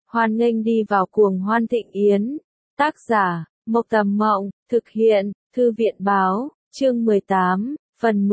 Hoan nghênh đi vào cuồng hoan thịnh yến. Tác giả, Mộc Tầm Mộng, thực hiện, Thư viện Báo, chương 18, phần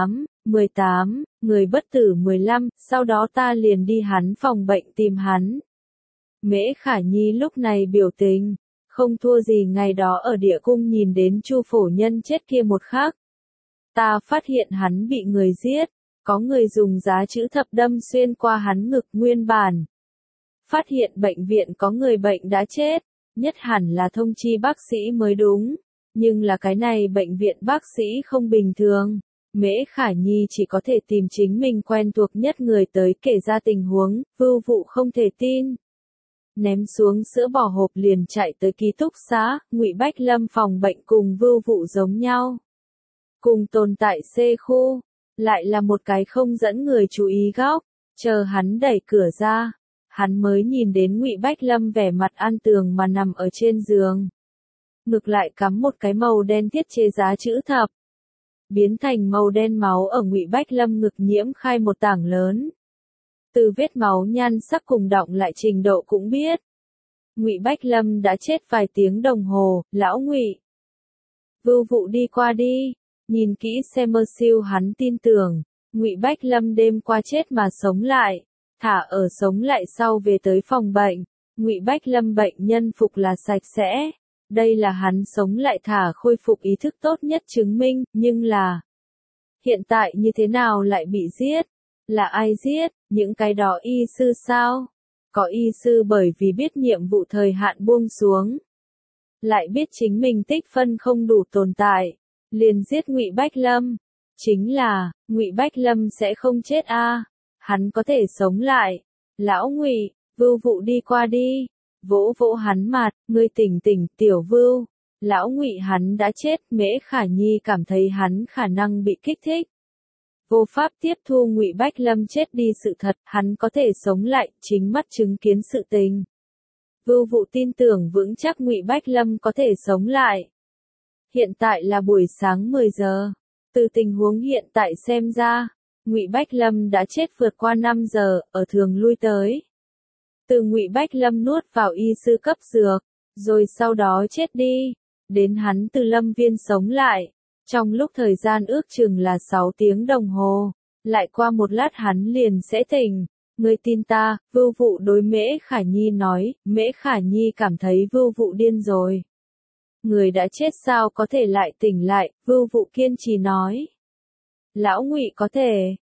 18, người bất tử 15, sau đó ta liền đi hắn phòng bệnh tìm hắn. Mễ Khả Nhi lúc này biểu tình, không thua gì ngày đó ở địa cung nhìn đến Chu phổ nhân chết kia một khắc. Ta phát hiện hắn bị người giết, có người dùng giá chữ thập đâm xuyên qua hắn ngực nguyên bản. Phát hiện bệnh viện có người bệnh đã chết, nhất hẳn là thông chi bác sĩ mới đúng, nhưng là cái này bệnh viện bác sĩ không bình thường. Mễ Khả Nhi chỉ có thể tìm chính mình quen thuộc nhất người tới kể ra tình huống, Vưu Vụ không thể tin. Ném xuống sữa bò hộp liền chạy tới ký túc xá, Ngụy Bách Lâm phòng bệnh cùng Vưu Vụ giống nhau. Cùng tồn tại C khu, lại là một cái không dẫn người chú ý góc, chờ hắn đẩy cửa ra, hắn mới nhìn đến Ngụy Bách Lâm vẻ mặt an tường mà nằm ở trên giường. Ngực lại cắm một cái màu đen thiết chế giá chữ thập. Biến thành màu đen máu ở Ngụy Bách Lâm ngực nhiễm khai một tảng lớn. Từ vết máu nhan sắc cùng đọng lại trình độ cũng biết. Ngụy Bách Lâm đã chết vài tiếng đồng hồ, lão Ngụy. Vưu Vụ đi qua đi, nhìn kỹ xem mơ siêu hắn tin tưởng, Ngụy Bách Lâm đêm qua chết mà sống lại, thả ở sống lại sau về tới phòng bệnh, Ngụy Bách Lâm bệnh nhân phục là sạch sẽ. Đây là hắn sống lại thả khôi phục ý thức tốt nhất chứng minh, nhưng là hiện tại như thế nào lại bị giết? Là ai giết? Những cái đó y sư sao? Có y sư bởi vì biết nhiệm vụ thời hạn buông xuống, lại biết chính mình tích phân không đủ tồn tại, liền giết Ngụy Bách Lâm. Chính là, Ngụy Bách Lâm sẽ không chết a, hắn có thể sống lại. Lão Ngụy, Vưu Vụ đi qua đi. Vỗ vỗ hắn mặt, ngươi tỉnh tỉnh, tiểu Vưu. Lão Ngụy hắn đã chết, Mễ Khả Nhi cảm thấy hắn khả năng bị kích thích. Vô pháp tiếp thu Ngụy Bách Lâm chết đi sự thật, hắn có thể sống lại, chính mắt chứng kiến sự tình. Vưu Vụ tin tưởng vững chắc Ngụy Bách Lâm có thể sống lại. Hiện tại là buổi sáng 10 giờ. Từ tình huống hiện tại xem ra, Ngụy Bách Lâm đã chết vượt qua 5 giờ, ở thường lui tới. Từ Ngụy Bách Lâm nuốt vào y sư cấp dược, rồi sau đó chết đi, đến hắn từ lâm viên sống lại. Trong lúc thời gian ước chừng là 6 tiếng đồng hồ, lại qua một lát hắn liền sẽ tỉnh. Ngươi tin ta, Vưu Vụ đối Mễ Khả Nhi nói, Mễ Khả Nhi cảm thấy Vưu Vụ điên rồi. Người đã chết sao có thể lại tỉnh lại, Vưu Vụ kiên trì nói. Lão Ngụy có thể,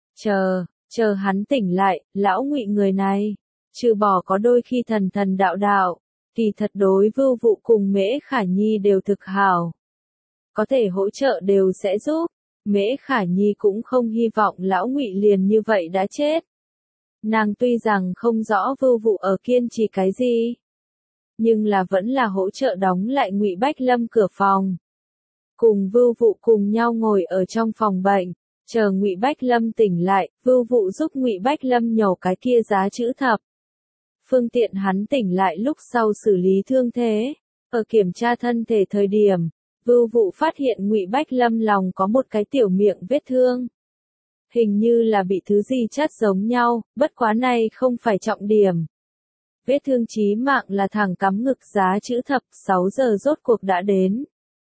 chờ hắn tỉnh lại, lão Ngụy người này. Trừ bỏ có đôi khi thần thần đạo, kỳ thật đối Vưu Vụ cùng Mễ Khả Nhi đều thực hảo. Có thể hỗ trợ đều sẽ giúp. Mễ Khả Nhi cũng không hy vọng lão Ngụy liền như vậy đã chết. Nàng tuy rằng không rõ Vưu Vụ ở kiên trì cái gì, nhưng là vẫn là hỗ trợ đóng lại Ngụy Bách Lâm cửa phòng. Cùng Vưu Vụ cùng nhau ngồi ở trong phòng bệnh, chờ Ngụy Bách Lâm tỉnh lại, Vưu Vụ giúp Ngụy Bách Lâm nhổ cái kia giá chữ thập. Phương tiện hắn tỉnh lại lúc sau xử lý thương thế. Ở kiểm tra thân thể thời điểm, Vưu Vụ phát hiện Ngụy Bách Lâm lòng có một cái tiểu miệng vết thương. Hình như là bị thứ gì chát giống nhau, bất quá này không phải trọng điểm. Vết thương chí mạng là thẳng cắm ngực giá chữ thập, 6 giờ rốt cuộc đã đến.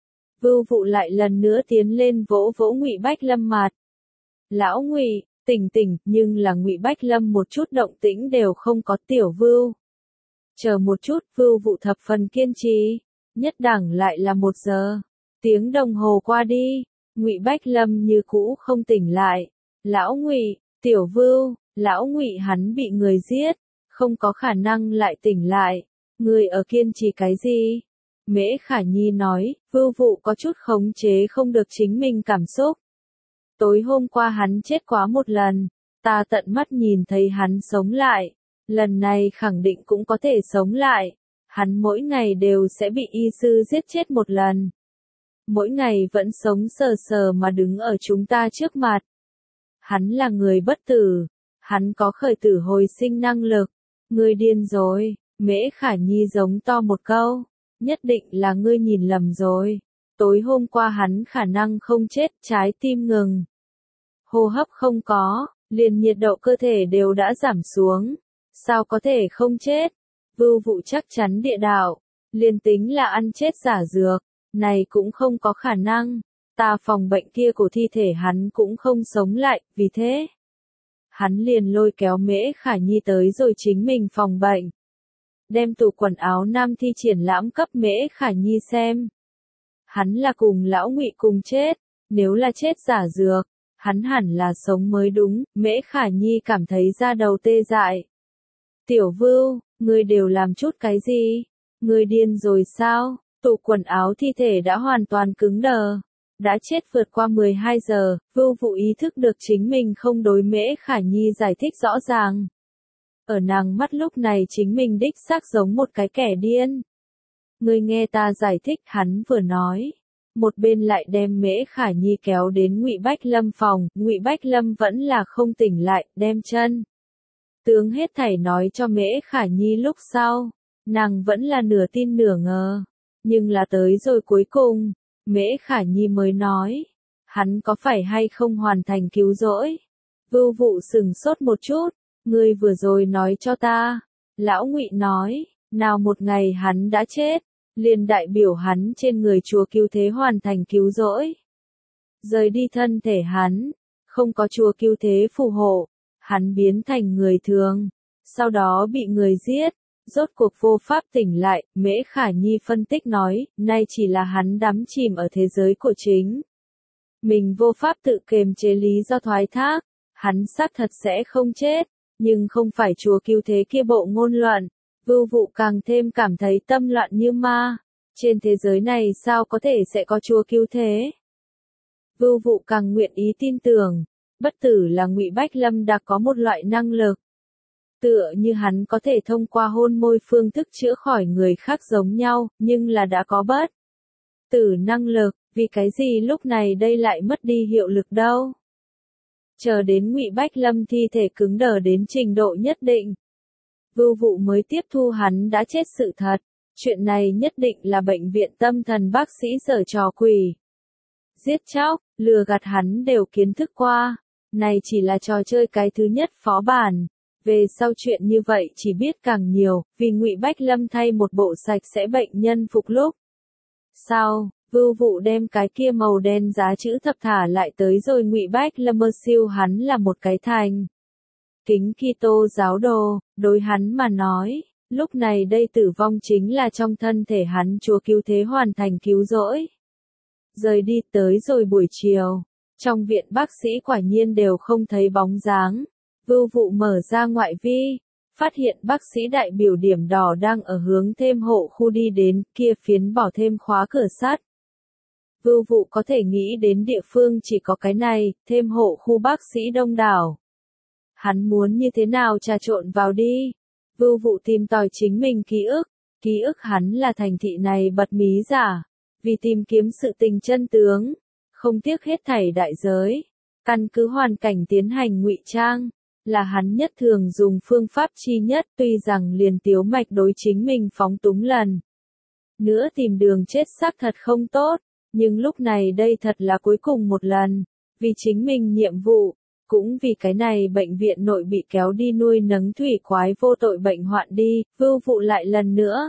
Vưu Vụ lại lần nữa tiến lên vỗ vỗ Ngụy Bách Lâm mặt. Lão Ngụy, tỉnh, nhưng là Ngụy Bách Lâm một chút động tĩnh đều không có, tiểu Vưu. Chờ một chút, Vưu Vụ thập phần kiên trì. Nhất đẳng lại là 1 giờ. Tiếng đồng hồ qua đi, Ngụy Bách Lâm như cũ không tỉnh lại. Lão Ngụy, tiểu Vưu, lão Ngụy hắn bị người giết, không có khả năng lại tỉnh lại. Người ở kiên trì cái gì? Mễ Khả Nhi nói, Vưu Vụ có chút khống chế không được chính mình cảm xúc. Tối hôm qua hắn chết quá một lần, ta tận mắt nhìn thấy hắn sống lại, lần này khẳng định cũng có thể sống lại. Hắn mỗi ngày đều sẽ bị y sư giết chết một lần. Mỗi ngày vẫn sống sờ sờ mà đứng ở chúng ta trước mặt. Hắn là người bất tử, hắn có khởi tử hồi sinh năng lực. Ngươi điên rồi, Mễ Khả Nhi giống to một câu, nhất định là ngươi nhìn lầm rồi. Tối hôm qua hắn khả năng không chết, trái tim ngừng. Hô hấp không có, liền nhiệt độ cơ thể đều đã giảm xuống. Sao có thể không chết? Vưu Vụ chắc chắn địa đạo, liền tính là ăn chết giả dược, này cũng không có khả năng, ta phòng bệnh kia của thi thể hắn cũng không sống lại, vì thế. Hắn liền lôi kéo Mễ Khả Nhi tới rồi chính mình phòng bệnh. Đem tủ quần áo nam thi triển lãm cấp Mễ Khả Nhi xem. Hắn là cùng lão Ngụy cùng chết, nếu là chết giả dược, hắn hẳn là sống mới đúng, Mễ Khả Nhi cảm thấy da đầu tê dại. Tiểu Vưu, ngươi đều làm chút cái gì? Ngươi điên rồi sao? Tủ quần áo thi thể đã hoàn toàn cứng đờ. Đã chết vượt qua 12 giờ, Vưu Vụ ý thức được chính mình không đối Mễ Khả Nhi giải thích rõ ràng. Ở nàng mắt lúc này chính mình đích xác giống một cái kẻ điên. Ngươi nghe ta giải thích, hắn vừa nói. Một bên lại đem Mễ Khả Nhi kéo đến Ngụy Bách Lâm phòng, Ngụy Bách Lâm vẫn là không tỉnh lại, đem chân. Tướng hết thảy nói cho Mễ Khả Nhi lúc sau, nàng vẫn là nửa tin nửa ngờ. Nhưng là tới rồi cuối cùng, Mễ Khả Nhi mới nói, hắn có phải hay không hoàn thành cứu rỗi? Vưu Vụ sừng sốt một chút, ngươi vừa rồi nói cho ta. Lão Ngụy nói, nào một ngày hắn đã chết, liền đại biểu hắn trên người chùa cứu thế hoàn thành cứu rỗi. Rời đi thân thể hắn, không có chùa cứu thế phù hộ, hắn biến thành người thường, sau đó bị người giết. Rốt cuộc vô pháp tỉnh lại, Mễ Khả Nhi phân tích nói, nay chỉ là hắn đắm chìm ở thế giới của chính. Mình vô pháp tự kiềm chế lý do thoái thác, hắn xác thật sẽ không chết, nhưng không phải chúa cứu thế kia bộ ngôn luận. Vưu Vụ càng thêm cảm thấy tâm loạn như ma, trên thế giới này sao có thể sẽ có chúa cứu thế. Vưu Vụ càng nguyện ý tin tưởng, bất tử là Ngụy Bách Lâm đã có một loại năng lực. Tựa như hắn có thể thông qua hôn môi phương thức chữa khỏi người khác giống nhau, nhưng là đã có bất tử năng lực, vì cái gì lúc này đây lại mất đi hiệu lực đâu. Chờ đến Ngụy Bách Lâm thi thể cứng đờ đến trình độ nhất định, Vưu Vụ mới tiếp thu hắn đã chết sự thật, chuyện này nhất định là bệnh viện tâm thần bác sĩ giở trò quỷ. Giết chóc, lừa gạt hắn đều kiến thức qua, này chỉ là trò chơi cái thứ nhất phó bản. Về sau chuyện như vậy chỉ biết càng nhiều, vì Ngụy Bách Lâm thay một bộ sạch sẽ bệnh nhân phục lúc. Sau, Vưu Vụ đem cái kia màu đen giá chữ thập thả lại tới rồi Ngụy Bách Lâm siêu hắn là một cái thành kính Kitô giáo đồ, đối hắn mà nói, lúc này đây tử vong chính là trong thân thể hắn chúa cứu thế hoàn thành cứu rỗi. Rời đi tới rồi buổi chiều, trong viện bác sĩ quả nhiên đều không thấy bóng dáng. Vưu Vụ mở ra ngoại vi, phát hiện bác sĩ đại biểu điểm đỏ đang ở hướng thêm hộ khu đi đến, kia phiến bỏ thêm khóa cửa sắt. Vưu Vụ có thể nghĩ đến địa phương chỉ có cái này, thêm hộ khu bác sĩ đông đảo. Hắn muốn như thế nào trà trộn vào đi? Vưu Vụ tìm tòi chính mình ký ức hắn là thành thị này bật mí giả, vì tìm kiếm sự tình chân tướng, không tiếc hết thảy đại giới, căn cứ hoàn cảnh tiến hành ngụy trang. Là hắn nhất thường dùng phương pháp chi nhất, tuy rằng liền Tiếu Mạch đối chính mình phóng túng lần nữa tìm đường chết xác thật không tốt, nhưng lúc này đây thật là cuối cùng một lần, vì chính mình nhiệm vụ, cũng vì cái này bệnh viện nội bị kéo đi nuôi nấng thủy quái vô tội bệnh hoạn đi, Vưu Vụ lại lần nữa.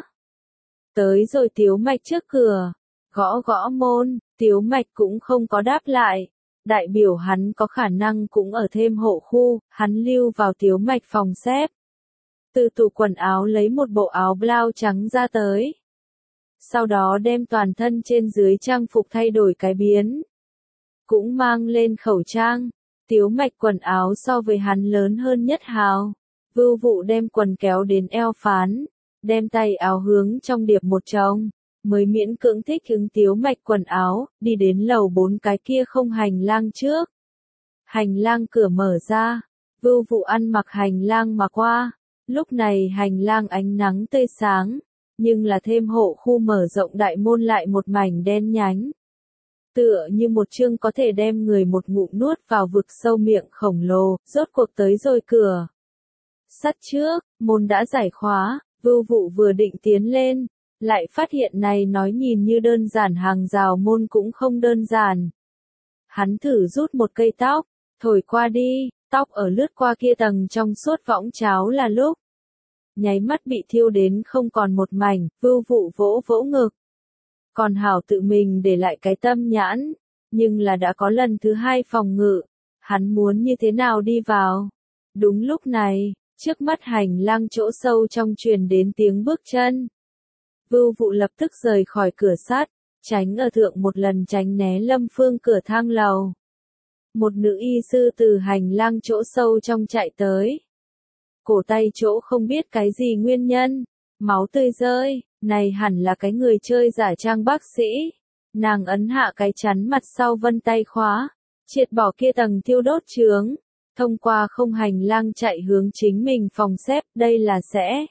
Tới rồi Tiếu Mạch trước cửa, gõ gõ môn, Tiếu Mạch cũng không có đáp lại. Đại biểu hắn có khả năng cũng ở thêm hộ khu, hắn lưu vào Tiếu Mạch phòng xếp. Từ tủ quần áo lấy một bộ áo blau trắng ra tới. Sau đó đem toàn thân trên dưới trang phục thay đổi cái biến. Cũng mang lên khẩu trang. Tiếu Mạch quần áo so với hắn lớn hơn nhất hào. Vưu Vụ đem quần kéo đến eo phán. Đem tay áo hướng trong điệp một chồng. Mới miễn cưỡng thích ứng Tiếu Mạch quần áo, đi đến lầu 4 cái kia không hành lang trước. Hành lang cửa mở ra, Vưu Vụ ăn mặc hành lang mà qua, lúc này hành lang ánh nắng tươi sáng, nhưng là thêm hộ khu mở rộng đại môn lại một mảnh đen nhánh. Tựa như một chương có thể đem người một ngụm nuốt vào vực sâu miệng khổng lồ, rốt cuộc tới rồi cửa. Sắt trước, môn đã giải khóa, Vưu Vụ vừa định tiến lên. Lại phát hiện này nói nhìn như đơn giản hàng rào môn cũng không đơn giản. Hắn thử rút một cây tóc, thổi qua đi, tóc ở lướt qua kia tầng trong suốt võng cháo là lúc. nháy mắt bị thiêu đến không còn một mảnh, Vưu Vụ vỗ vỗ ngực. Còn hảo tự mình để lại cái tâm nhãn, nhưng là đã có lần thứ 2 phòng ngự, hắn muốn như thế nào đi vào. Đúng lúc này, trước mắt hành lang chỗ sâu trong truyền đến tiếng bước chân. Vưu Vụ lập tức rời khỏi cửa sắt, tránh ở thượng một lần tránh né Lâm Phương cửa thang lầu. Một nữ y sư từ hành lang chỗ sâu trong chạy tới. Cổ tay chỗ không biết cái gì nguyên nhân, máu tươi rơi, này hẳn là cái người chơi giả trang bác sĩ. Nàng ấn hạ cái chắn mặt sau vân tay khóa, triệt bỏ kia tầng thiêu đốt chướng, thông qua không hành lang chạy hướng chính mình phòng xếp, đây là sẽ.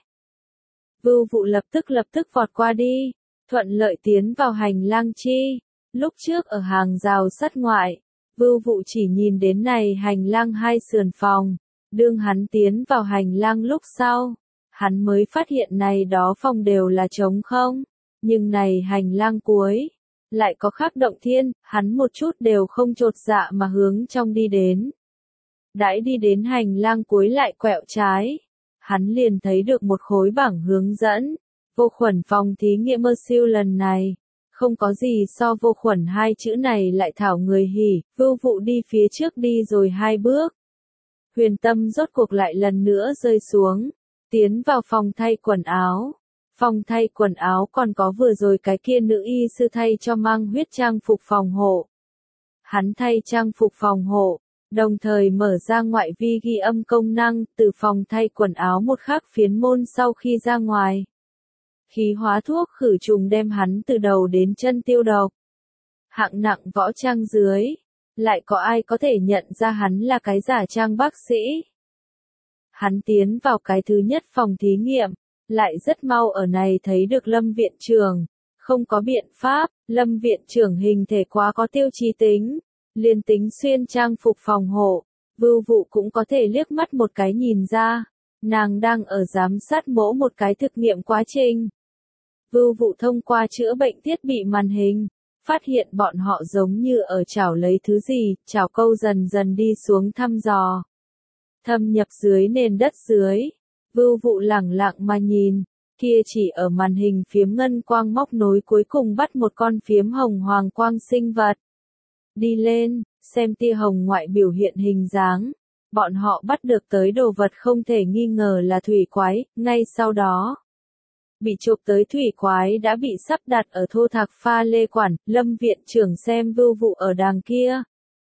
Vưu Vụ lập tức vọt qua đi, thuận lợi tiến vào hành lang chi. Lúc trước ở hàng rào sắt ngoại, Vưu Vụ chỉ nhìn đến này hành lang 2 sườn phòng, đương hắn tiến vào hành lang lúc sau, hắn mới phát hiện này đó phòng đều là trống không, nhưng này hành lang cuối, lại có khắc động thiên, hắn một chút đều không chột dạ mà hướng trong đi đến. Đãi đi đến hành lang cuối lại quẹo trái, hắn liền thấy được một khối bảng hướng dẫn, vô khuẩn phòng thí nghiệm mơ siêu lần này. Không có gì so vô khuẩn 2 chữ này lại thảo người hỉ, Vưu Vụ đi phía trước đi rồi 2 bước. Huyền tâm rốt cuộc lại lần nữa rơi xuống, tiến vào phòng thay quần áo. Phòng thay quần áo còn có vừa rồi cái kia nữ y sư thay cho mang huyết trang phục phòng hộ. Hắn thay trang phục phòng hộ, đồng thời mở ra ngoại vi ghi âm công năng, từ phòng thay quần áo một khắc phiến môn sau khi ra ngoài. Khí hóa thuốc khử trùng đem hắn từ đầu đến chân tiêu độc. Hạng nặng võ trang dưới, lại có ai có thể nhận ra hắn là cái giả trang bác sĩ. Hắn tiến vào cái thứ nhất phòng thí nghiệm, lại rất mau ở này thấy được Lâm viện trưởng. Không có biện pháp, Lâm viện trưởng hình thể quá có tiêu chí tính, liền tính xuyên trang phục phòng hộ, Vưu Vụ cũng có thể liếc mắt một cái nhìn ra, nàng đang ở giám sát mỗ một cái thực nghiệm quá trình. Vưu Vụ thông qua chữa bệnh thiết bị màn hình, phát hiện bọn họ giống như ở chảo lấy thứ gì, chảo câu dần dần đi xuống thăm dò. Thâm nhập dưới nền đất dưới, Vưu Vụ lẳng lặng mà nhìn, kia chỉ ở màn hình phiếm ngân quang móc nối cuối cùng bắt một con phiếm hồng hoàng quang sinh vật. Đi lên, xem tia hồng ngoại biểu hiện hình dáng, bọn họ bắt được tới đồ vật không thể nghi ngờ là thủy quái, ngay sau đó. Bị chụp tới thủy quái đã bị sắp đặt ở thô thạc pha lê quản, Lâm viện trưởng xem Vưu Vụ ở đàng kia.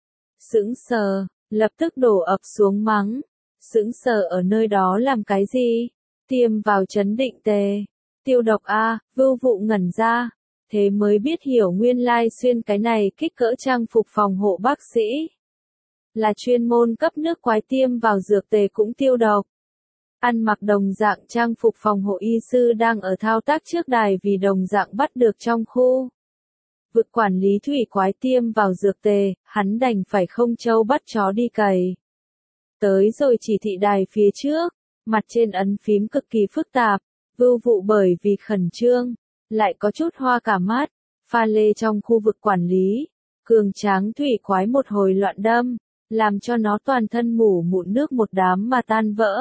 Sững sờ, lập tức đổ ập xuống mắng. Sững sờ ở nơi đó làm cái gì? Tiêm vào chấn định tề. Tiêu độc a, Vưu Vụ ngẩn ra. Thế mới biết hiểu nguyên lai xuyên cái này kích cỡ trang phục phòng hộ bác sĩ. Là chuyên môn cấp nước quái tiêm vào dược tề cũng tiêu độc. Ăn mặc đồng dạng trang phục phòng hộ y sư đang ở thao tác trước đài vì đồng dạng bắt được trong khu. Vực quản lý thủy quái tiêm vào dược tề, hắn đành phải không trâu bắt chó đi cày. Tới rồi chỉ thị đài phía trước, mặt trên ấn phím cực kỳ phức tạp, Vưu Vụ bởi vì khẩn trương, lại có chút hoa cả mắt, pha lê trong khu vực quản lý, cường tráng thủy quái một hồi loạn đâm, làm cho nó toàn thân mủ mụn nước một đám mà tan vỡ.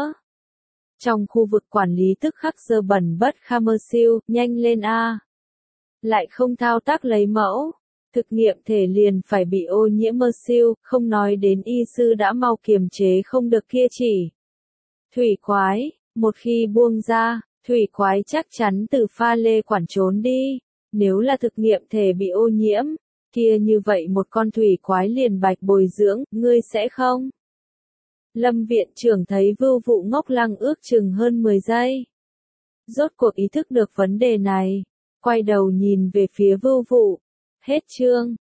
Trong khu vực quản lý tức khắc dơ bẩn bất kham mơ siêu, nhanh lên a. Lại không thao tác lấy mẫu, thực nghiệm thể liền phải bị ô nhiễm mơ siêu, không nói đến y sư đã mau kiềm chế không được kia chỉ. Thủy quái, một khi buông ra, thủy quái chắc chắn từ pha lê quản trốn đi, nếu là thực nghiệm thể bị ô nhiễm, kia như vậy một con thủy quái liền bạch bồi dưỡng, ngươi sẽ không? Lâm viện trưởng thấy Vưu Vụ ngốc lăng ước chừng hơn 10 giây. Rốt cuộc ý thức được vấn đề này, quay đầu nhìn về phía Vưu Vụ. Hết chương.